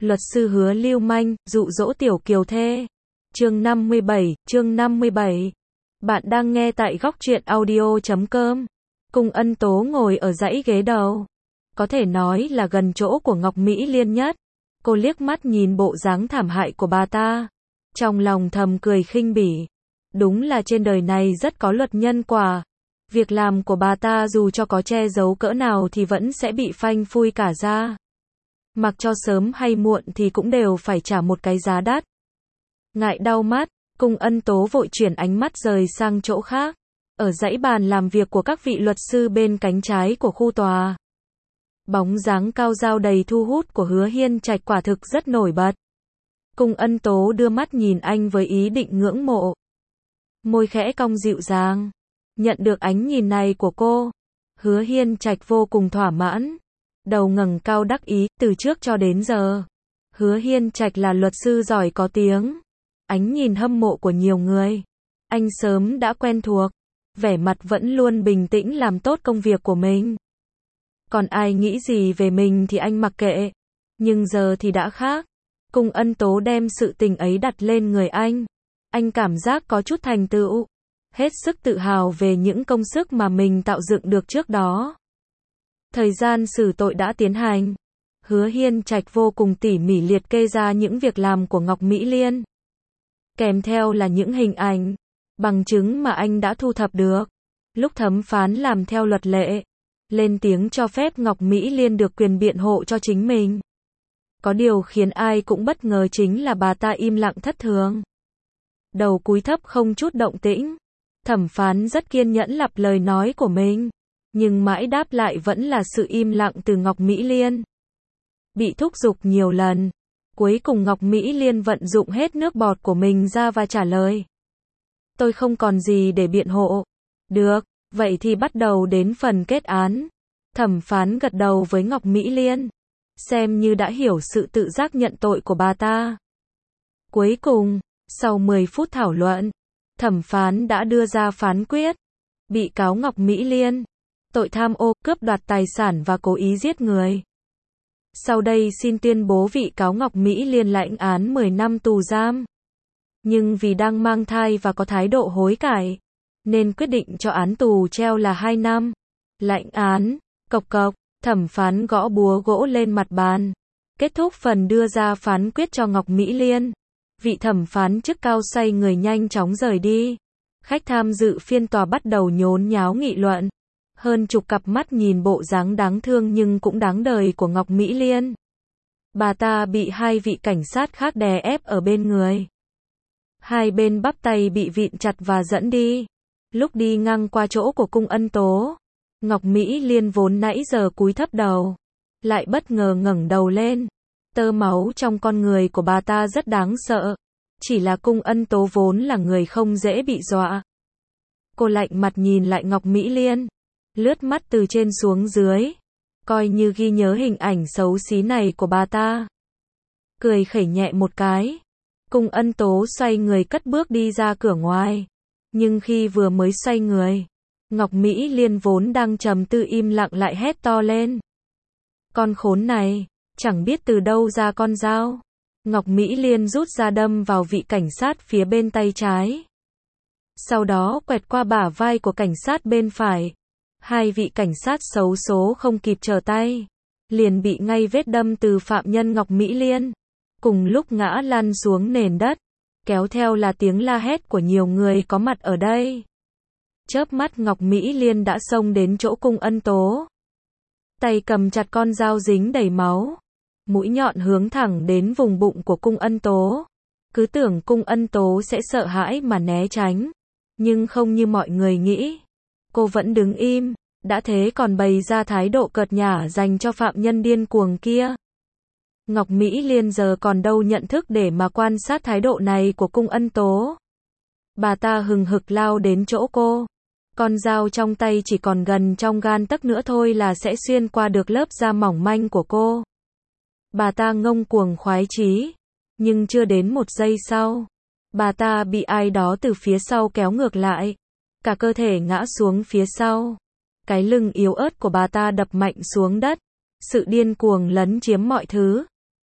Luật sư hứa lưu manh, dụ dỗ tiểu kiều thê. Chương 57. Bạn đang nghe tại góc truyện audio.com. Cung Ân Tố ngồi ở dãy ghế đầu. Có thể nói là gần chỗ của Ngọc Mỹ Liên nhất. Cô liếc mắt nhìn bộ dáng thảm hại của bà ta. Trong lòng thầm cười khinh bỉ. Đúng là trên đời này rất có luật nhân quả. Việc làm của bà ta dù cho có che giấu cỡ nào thì vẫn sẽ bị phanh phui cả ra. Mặc cho sớm hay muộn thì cũng đều phải trả một cái giá đắt. Ngại đau mắt, Cung Ân Tố vội chuyển ánh mắt rời sang chỗ khác. Ở dãy bàn làm việc của các vị luật sư bên cánh trái của khu tòa. Bóng dáng cao rao đầy thu hút của Hứa Hiên Trạch quả thực rất nổi bật. Cung Ân Tố đưa mắt nhìn anh với ý định ngưỡng mộ. Môi khẽ cong dịu dàng. Nhận được ánh nhìn này của cô, Hứa Hiên Trạch vô cùng thỏa mãn. Đầu ngẩng cao đắc ý, từ trước cho đến giờ. Hứa Hiên Trạch là luật sư giỏi có tiếng. Ánh nhìn hâm mộ của nhiều người. Anh sớm đã quen thuộc. Vẻ mặt vẫn luôn bình tĩnh làm tốt công việc của mình. Còn ai nghĩ gì về mình thì anh mặc kệ. Nhưng giờ thì đã khác. Cung Ân Tố đem sự tình ấy đặt lên người anh. Anh cảm giác có chút thành tựu. Hết sức tự hào về những công sức mà mình tạo dựng được trước đó. Thời gian xử tội đã tiến hành. Hứa Hiên Trạch vô cùng tỉ mỉ liệt kê ra những việc làm của Ngọc Mỹ Liên. Kèm theo là những hình ảnh, bằng chứng mà anh đã thu thập được. Lúc thẩm phán làm theo luật lệ, lên tiếng cho phép Ngọc Mỹ Liên được quyền biện hộ cho chính mình. Có điều khiến ai cũng bất ngờ chính là bà ta im lặng thất thường. Đầu cúi thấp không chút động tĩnh. Thẩm phán rất kiên nhẫn lặp lời nói của mình. Nhưng mãi đáp lại vẫn là sự im lặng từ Ngọc Mỹ Liên. Bị thúc giục nhiều lần. Cuối cùng Ngọc Mỹ Liên vận dụng hết nước bọt của mình ra và trả lời. Tôi không còn gì để biện hộ. Được, vậy thì bắt đầu đến phần kết án. Thẩm phán gật đầu với Ngọc Mỹ Liên. Xem như đã hiểu sự tự giác nhận tội của bà ta. Cuối cùng, sau 10 phút thảo luận, thẩm phán đã đưa ra phán quyết. Bị cáo Ngọc Mỹ Liên, tội tham ô, cướp đoạt tài sản và cố ý giết người. Sau đây xin tuyên bố bị cáo Ngọc Mỹ Liên lãnh án 10 năm tù giam. Nhưng vì đang mang thai và có thái độ hối cải, nên quyết định cho án tù treo là 2 năm. Lãnh án, cộc cộc, thẩm phán gõ búa gỗ lên mặt bàn. Kết thúc phần đưa ra phán quyết cho Ngọc Mỹ Liên. Vị thẩm phán chức cao xoay người nhanh chóng rời đi. Khách tham dự phiên tòa bắt đầu nhốn nháo nghị luận. Hơn chục cặp mắt nhìn bộ dáng đáng thương nhưng cũng đáng đời của Ngọc Mỹ Liên. Bà ta bị hai vị cảnh sát khác đè ép ở bên người. Hai bên bắp tay bị vịn chặt và dẫn đi. Lúc đi ngang qua chỗ của Cung Ân Tố, Ngọc Mỹ Liên vốn nãy giờ cúi thấp đầu, lại bất ngờ ngẩng đầu lên. Tơ máu trong con người của bà ta rất đáng sợ. Chỉ là Cung Ân Tố vốn là người không dễ bị dọa. Cô lạnh mặt nhìn lại Ngọc Mỹ Liên. Lướt mắt từ trên xuống dưới. Coi như ghi nhớ hình ảnh xấu xí này của bà ta. Cười khẩy nhẹ một cái. Cung Ân Tố xoay người cất bước đi ra cửa ngoài. Nhưng khi vừa mới xoay người, Ngọc Mỹ Liên vốn đang trầm tư im lặng lại hét to lên. Con khốn này, chẳng biết từ đâu ra con dao. Ngọc Mỹ Liên rút ra đâm vào vị cảnh sát phía bên tay trái. Sau đó quẹt qua bả vai của cảnh sát bên phải. Hai vị cảnh sát xấu số không kịp trở tay, liền bị ngay vết đâm từ phạm nhân Ngọc Mỹ Liên. Cùng lúc ngã lăn xuống nền đất, kéo theo là tiếng la hét của nhiều người có mặt ở đây. Chớp mắt Ngọc Mỹ Liên đã xông đến chỗ Cung Ân Tố. Tay cầm chặt con dao dính đầy máu. Mũi nhọn hướng thẳng đến vùng bụng của Cung Ân Tố. Cứ tưởng Cung Ân Tố sẽ sợ hãi mà né tránh. Nhưng không như mọi người nghĩ. Cô vẫn đứng im, đã thế còn bày ra thái độ cợt nhả dành cho phạm nhân điên cuồng kia. Ngọc Mỹ Liên giờ còn đâu nhận thức để mà quan sát thái độ này của Cung Ân Tố. Bà ta hừng hực lao đến chỗ cô. Con dao trong tay chỉ còn gần trong gan tấc nữa thôi là sẽ xuyên qua được lớp da mỏng manh của cô. Bà ta ngông cuồng khoái chí. Nhưng chưa đến một giây sau, bà ta bị ai đó từ phía sau kéo ngược lại. Cả cơ thể ngã xuống phía sau. Cái lưng yếu ớt của bà ta đập mạnh xuống đất. Sự điên cuồng lấn chiếm mọi thứ.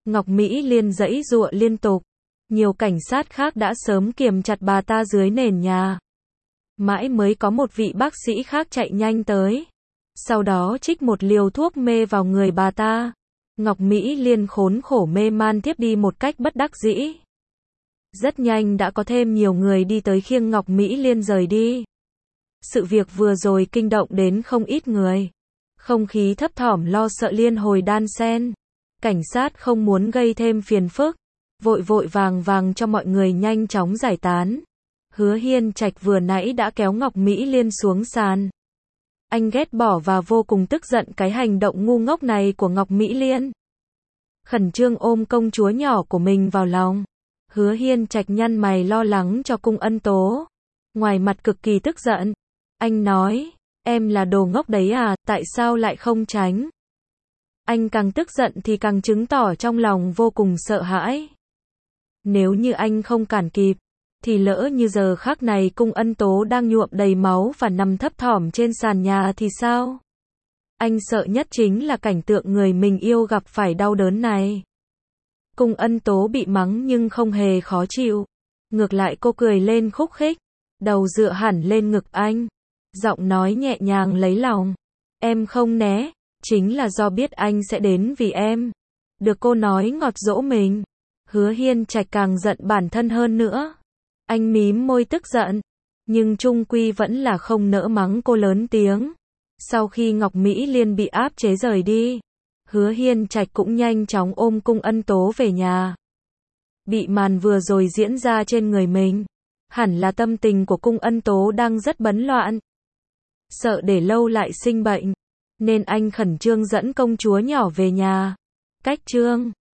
Ngọc Mỹ Liên giãy giụa liên tục. Nhiều cảnh sát khác đã sớm kiềm chặt bà ta dưới nền nhà. Mãi mới có một vị bác sĩ khác chạy nhanh tới. Sau đó trích một liều thuốc mê vào người bà ta. Ngọc Mỹ Liên khốn khổ mê man thiếp đi một cách bất đắc dĩ. Rất nhanh đã có thêm nhiều người đi tới khiêng Ngọc Mỹ Liên rời đi. Sự việc vừa rồi kinh động đến không ít người. Không khí thấp thỏm lo sợ liên hồi đan xen. Cảnh sát không muốn gây thêm phiền phức, vội vội vàng vàng cho mọi người nhanh chóng giải tán. Hứa Hiên Trạch vừa nãy đã kéo Ngọc Mỹ Liên xuống sàn. Anh ghét bỏ và vô cùng tức giận cái hành động ngu ngốc này của Ngọc Mỹ Liên. Khẩn trương ôm công chúa nhỏ của mình vào lòng. Hứa Hiên Trạch nhăn mày lo lắng cho Cung Ân Tố. Ngoài mặt cực kỳ tức giận. Anh nói, em là đồ ngốc đấy à, tại sao lại không tránh? Anh càng tức giận thì càng chứng tỏ trong lòng vô cùng sợ hãi. Nếu như anh không cản kịp, thì lỡ như giờ khắc này Cung Ân Tố đang nhuộm đầy máu và nằm thấp thỏm trên sàn nhà thì sao? Anh sợ nhất chính là cảnh tượng người mình yêu gặp phải đau đớn này. Cung Ân Tố bị mắng nhưng không hề khó chịu. Ngược lại cô cười lên khúc khích, đầu dựa hẳn lên ngực anh. Giọng nói nhẹ nhàng lấy lòng. Em không né, chính là do biết anh sẽ đến vì em. Được cô nói ngọt dỗ mình. Hứa Hiên Trạch càng giận bản thân hơn nữa. Anh mím môi tức giận, nhưng chung quy vẫn là không nỡ mắng cô lớn tiếng. Sau khi Ngọc Mỹ Liên bị áp chế rời đi, Hứa Hiên Trạch cũng nhanh chóng ôm Cung Ân Tố về nhà. Bị màn vừa rồi diễn ra trên người mình, hẳn là tâm tình của Cung Ân Tố đang rất bấn loạn. Sợ để lâu lại sinh bệnh, nên anh khẩn trương dẫn công chúa nhỏ về nhà. Cách chương